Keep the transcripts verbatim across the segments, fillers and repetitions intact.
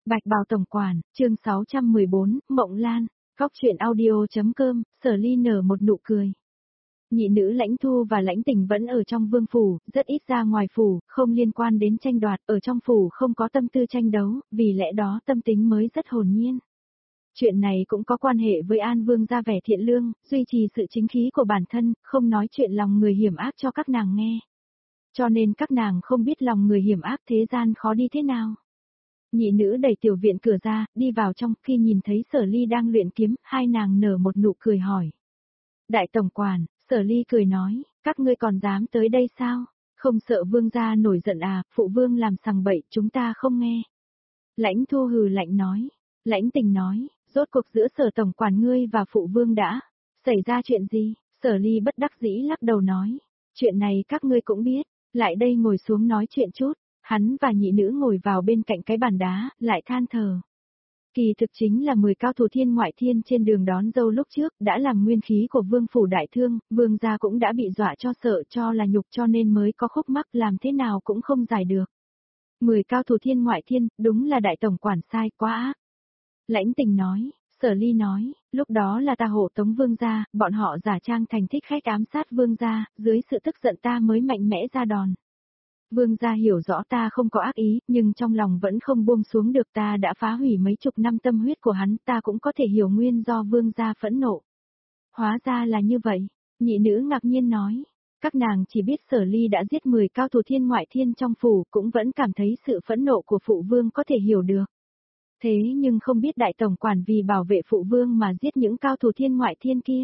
Bạch Bào Tổng Quản, chương sáu trăm mười bốn, Mộng Lan, góc truyện audio.com, Sở Ly nở một nụ cười. Nhị nữ Lãnh Thu và Lãnh Tình vẫn ở trong vương phủ, rất ít ra ngoài phủ, không liên quan đến tranh đoạt, ở trong phủ không có tâm tư tranh đấu, vì lẽ đó tâm tính mới rất hồn nhiên. Chuyện này cũng có quan hệ với An Vương gia vẻ thiện lương, duy trì sự chính khí của bản thân, không nói chuyện lòng người hiểm ác cho các nàng nghe. Cho nên các nàng không biết lòng người hiểm ác thế gian khó đi thế nào. Nhị nữ đẩy tiểu viện cửa ra, đi vào trong, khi nhìn thấy Sở Ly đang luyện kiếm, hai nàng nở một nụ cười hỏi. Đại tổng quản, Sở Ly cười nói, các ngươi còn dám tới đây sao? Không sợ vương gia nổi giận à, phụ vương làm sằng bậy, chúng ta không nghe. Lãnh Thu hừ lạnh nói, Lãnh Tình nói, rốt cuộc giữa Sở tổng quản ngươi và phụ vương đã xảy ra chuyện gì? Sở Ly bất đắc dĩ lắc đầu nói, chuyện này các ngươi cũng biết, lại đây ngồi xuống nói chuyện chút. Hắn và nhị nữ ngồi vào bên cạnh cái bàn đá, lại than thở. Kỳ thực chính là mười cao thủ thiên ngoại thiên trên đường đón dâu lúc trước, đã làm nguyên khí của vương phủ đại thương, vương gia cũng đã bị dọa cho sợ cho là nhục cho nên mới có khúc mắc làm thế nào cũng không giải được. Mười cao thủ thiên ngoại thiên, đúng là đại tổng quản sai quá ác. Lãnh Tình nói, Sở Ly nói, lúc đó là ta hộ tống vương gia, bọn họ giả trang thành thích khách ám sát vương gia, dưới sự tức giận ta mới mạnh mẽ ra đòn. Vương gia hiểu rõ ta không có ác ý, nhưng trong lòng vẫn không buông xuống được, ta đã phá hủy mấy chục năm tâm huyết của hắn, ta cũng có thể hiểu nguyên do vương gia phẫn nộ. Hóa ra là như vậy, nhị nữ ngạc nhiên nói, các nàng chỉ biết Sở Ly đã giết mười cao thủ thiên ngoại thiên trong phủ, cũng vẫn cảm thấy sự phẫn nộ của phụ vương có thể hiểu được. Thế nhưng không biết đại tổng quản vì bảo vệ phụ vương mà giết những cao thủ thiên ngoại thiên kia.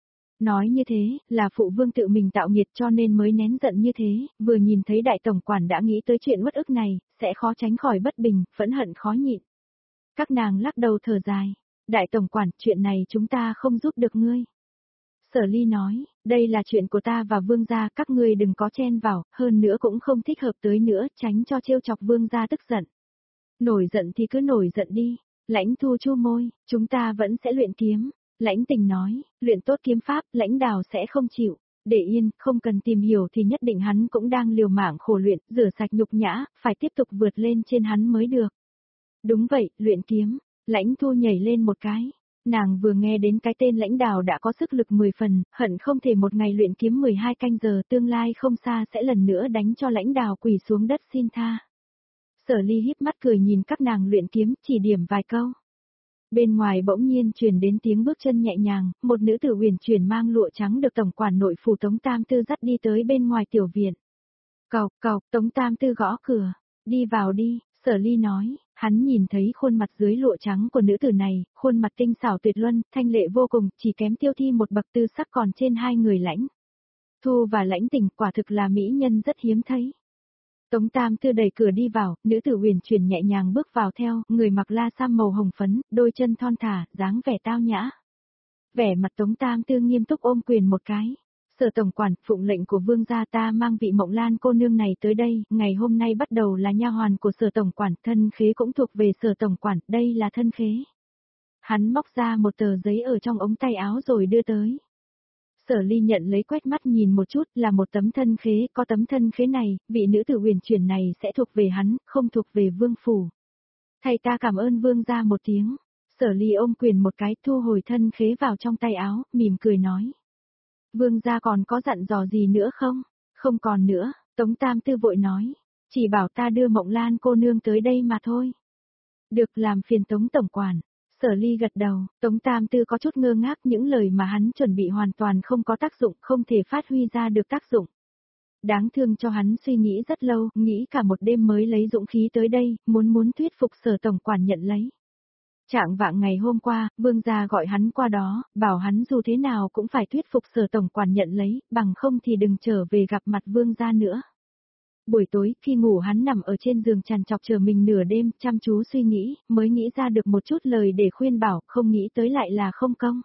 Nói như thế, là phụ vương tự mình tạo nghiệt cho nên mới nén giận như thế, vừa nhìn thấy đại tổng quản đã nghĩ tới chuyện uất ức này, sẽ khó tránh khỏi bất bình, phẫn hận khó nhịn. Các nàng lắc đầu thở dài, đại tổng quản, chuyện này chúng ta không giúp được ngươi. Sở Ly nói, đây là chuyện của ta và vương gia, các ngươi đừng có chen vào, hơn nữa cũng không thích hợp tới nữa, tránh cho trêu chọc vương gia tức giận. Nổi giận thì cứ nổi giận đi. Lãnh Thu chu môi, chúng ta vẫn sẽ luyện kiếm. Lãnh Tình nói, luyện tốt kiếm pháp, Lãnh Đào sẽ không chịu. Để yên, không cần tìm hiểu thì nhất định hắn cũng đang liều mạng khổ luyện, rửa sạch nhục nhã, phải tiếp tục vượt lên trên hắn mới được. Đúng vậy, luyện kiếm. Lãnh Thu nhảy lên một cái. Nàng vừa nghe đến cái tên Lãnh Đào đã có sức lực mười phần, hận không thể một ngày luyện kiếm mười hai canh giờ, tương lai không xa sẽ lần nữa đánh cho Lãnh Đào quỳ xuống đất xin tha. Sở Ly híp mắt cười nhìn các nàng luyện kiếm, chỉ điểm vài câu. Bên ngoài bỗng nhiên truyền đến tiếng bước chân nhẹ nhàng, một nữ tử huyền chuyển mang lụa trắng được tổng quản nội phủ Tống Tam Tư dắt đi tới bên ngoài tiểu viện. Cộc cộc, Tống Tam Tư gõ cửa, đi vào đi, Sở Ly nói, hắn nhìn thấy khuôn mặt dưới lụa trắng của nữ tử này, khuôn mặt tinh xảo tuyệt luân, thanh lệ vô cùng, chỉ kém Tiêu Thi một bậc tư sắc còn trên hai người Lãnh Thu và Lãnh Tình, quả thực là mỹ nhân rất hiếm thấy. Tống Tam Tư đẩy cửa đi vào, nữ tử huyền chuyển nhẹ nhàng bước vào theo, người mặc la sam màu hồng phấn, đôi chân thon thả, dáng vẻ tao nhã. Vẻ mặt Tống Tam Tư nghiêm túc ôm quyền một cái. Sở tổng quản, phụng lệnh của vương gia ta mang vị Mộng Lan cô nương này tới đây, ngày hôm nay bắt đầu là nha hoàn của Sở tổng quản, thân khế cũng thuộc về Sở tổng quản, đây là thân khế. Hắn móc ra một tờ giấy ở trong ống tay áo rồi đưa tới. Sở Ly nhận lấy quét mắt nhìn một chút, là một tấm thân khế, có tấm thân khế này, vị nữ tử huyền chuyển này sẽ thuộc về hắn, không thuộc về vương phủ. Thầy ta cảm ơn vương gia một tiếng. Sở Ly ôm quyền một cái, thu hồi thân khế vào trong tay áo, mỉm cười nói. Vương gia còn có dặn dò gì nữa không? Không còn nữa, Tống Tam Tư vội nói. Chỉ bảo ta đưa Mộng Lan cô nương tới đây mà thôi. Được, làm phiền Tống tổng quản. Sở Ly gật đầu, Tống Tam Tư có chút ngơ ngác, những lời mà hắn chuẩn bị hoàn toàn không có tác dụng, không thể phát huy ra được tác dụng. Đáng thương cho hắn suy nghĩ rất lâu, nghĩ cả một đêm mới lấy dũng khí tới đây, muốn muốn thuyết phục Sở tổng quản nhận lấy. Trạng vạng ngày hôm qua, vương gia gọi hắn qua đó, bảo hắn dù thế nào cũng phải thuyết phục Sở tổng quản nhận lấy, bằng không thì đừng trở về gặp mặt vương gia nữa. Buổi tối, khi ngủ hắn nằm ở trên giường trằn trọc chờ mình nửa đêm, chăm chú suy nghĩ, mới nghĩ ra được một chút lời để khuyên bảo, không nghĩ tới lại là không công.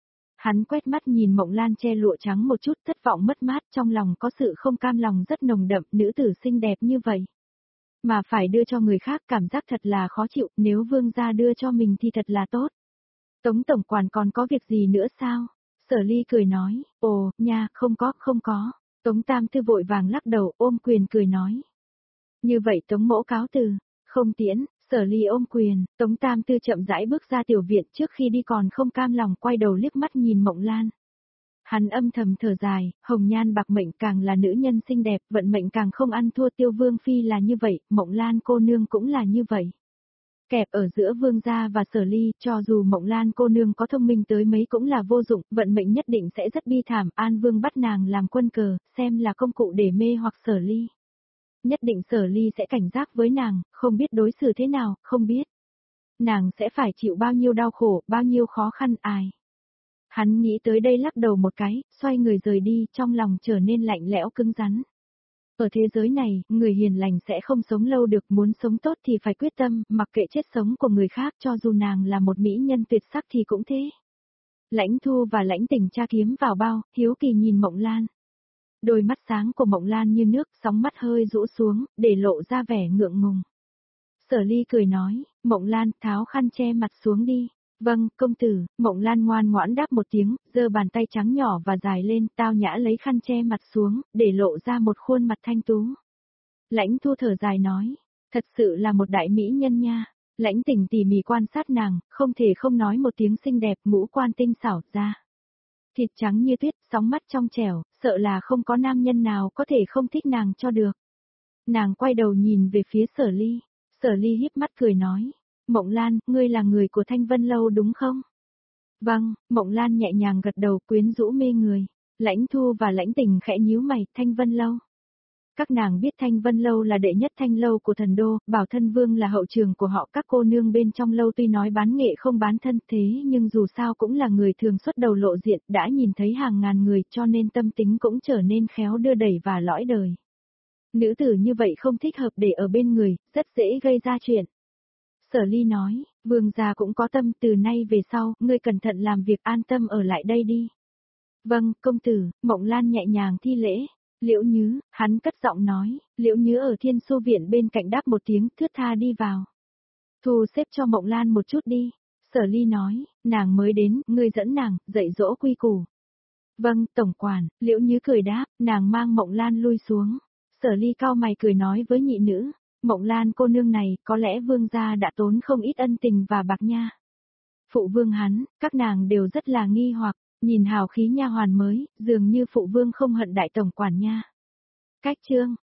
Hắn quét mắt nhìn Mộng Lan che lụa trắng một chút, thất vọng mất mát, trong lòng có sự không cam lòng rất nồng đậm, nữ tử xinh đẹp như vậy. Mà phải đưa cho người khác, cảm giác thật là khó chịu, nếu vương gia đưa cho mình thì thật là tốt. Tống tổng quản còn có việc gì nữa sao? Sở Ly cười nói, ồ, nha, không có, không có. Tống Tam Tư vội vàng lắc đầu, ôm quyền cười nói. Như vậy Tống mỗ cáo từ, không tiễn, Sở Ly ôm quyền, Tống Tam Tư chậm rãi bước ra tiểu viện, trước khi đi còn không cam lòng quay đầu liếc mắt nhìn Mộng Lan. Hắn âm thầm thở dài, hồng nhan bạc mệnh càng là nữ nhân xinh đẹp, vận mệnh càng không ăn thua, Tiêu Vương phi là như vậy, Mộng Lan cô nương cũng là như vậy. Kẹp ở giữa Vương gia và Sở Ly, cho dù Mộng Lan cô nương có thông minh tới mấy cũng là vô dụng, vận mệnh nhất định sẽ rất bi thảm, An Vương bắt nàng làm quân cờ, xem là công cụ để mê hoặc Sở Ly. Nhất định Sở Ly sẽ cảnh giác với nàng, không biết đối xử thế nào, không biết nàng sẽ phải chịu bao nhiêu đau khổ, bao nhiêu khó khăn ai. Hắn nghĩ tới đây lắc đầu một cái, xoay người rời đi, trong lòng trở nên lạnh lẽo cứng rắn. Ở thế giới này, người hiền lành sẽ không sống lâu được, muốn sống tốt thì phải quyết tâm, mặc kệ chết sống của người khác, cho dù nàng là một mỹ nhân tuyệt sắc thì cũng thế. Lãnh Thu và Lãnh Tình tra kiếm vào bao, hiếu kỳ nhìn Mộng Lan. Đôi mắt sáng của Mộng Lan như nước, sóng mắt hơi rũ xuống, để lộ ra vẻ ngượng ngùng. Sở Ly cười nói, Mộng Lan, tháo khăn che mặt xuống đi. Vâng, công tử, Mộng Lan ngoan ngoãn đáp một tiếng, giơ bàn tay trắng nhỏ và dài lên, tao nhã lấy khăn che mặt xuống, để lộ ra một khuôn mặt thanh tú. Lãnh Thu thở dài nói, thật sự là một đại mỹ nhân nha. Lãnh Tình tỉ mỉ quan sát nàng, không thể không nói một tiếng xinh đẹp, ngũ quan tinh xảo ra. Thịt trắng như tuyết, sóng mắt trong trẻo, sợ là không có nam nhân nào có thể không thích nàng cho được. Nàng quay đầu nhìn về phía Sở Ly, Sở Ly híp mắt cười nói, Mộng Lan, ngươi là người của Thanh Vân Lâu đúng không? Vâng, Mộng Lan nhẹ nhàng gật đầu, quyến rũ mê người. Lãnh Thu và Lãnh Tình khẽ nhíu mày, Thanh Vân Lâu. Các nàng biết Thanh Vân Lâu là đệ nhất thanh lâu của thần đô, Bảo Thân Vương là hậu trường của họ, các cô nương bên trong lâu tuy nói bán nghệ không bán thân thế nhưng dù sao cũng là người thường xuất đầu lộ diện, đã nhìn thấy hàng ngàn người cho nên tâm tính cũng trở nên khéo đưa đẩy và lõi đời. Nữ tử như vậy không thích hợp để ở bên người, rất dễ gây ra chuyện. Sở Ly nói, Vương gia cũng có tâm, từ nay về sau, ngươi cẩn thận làm việc, an tâm ở lại đây đi. Vâng, công tử, Mộng Lan nhẹ nhàng thi lễ. Liễu Nhứ, hắn cất giọng nói, Liễu Nhứ ở Thiên Xu Viện bên cạnh đáp một tiếng, thướt tha đi vào. Thu xếp cho Mộng Lan một chút đi. Sở Ly nói, nàng mới đến, ngươi dẫn nàng, dạy dỗ quy củ. Vâng, tổng quản, Liễu Nhứ cười đáp, nàng mang Mộng Lan lui xuống. Sở Ly cau mày cười nói với nhị nữ, Mộng Lan cô nương này, có lẽ vương gia đã tốn không ít ân tình và bạc nha. Phụ vương hắn, các nàng đều rất là nghi hoặc, nhìn hào khí nha hoàn mới, dường như phụ vương không hận đại tổng quản nha. Cách chương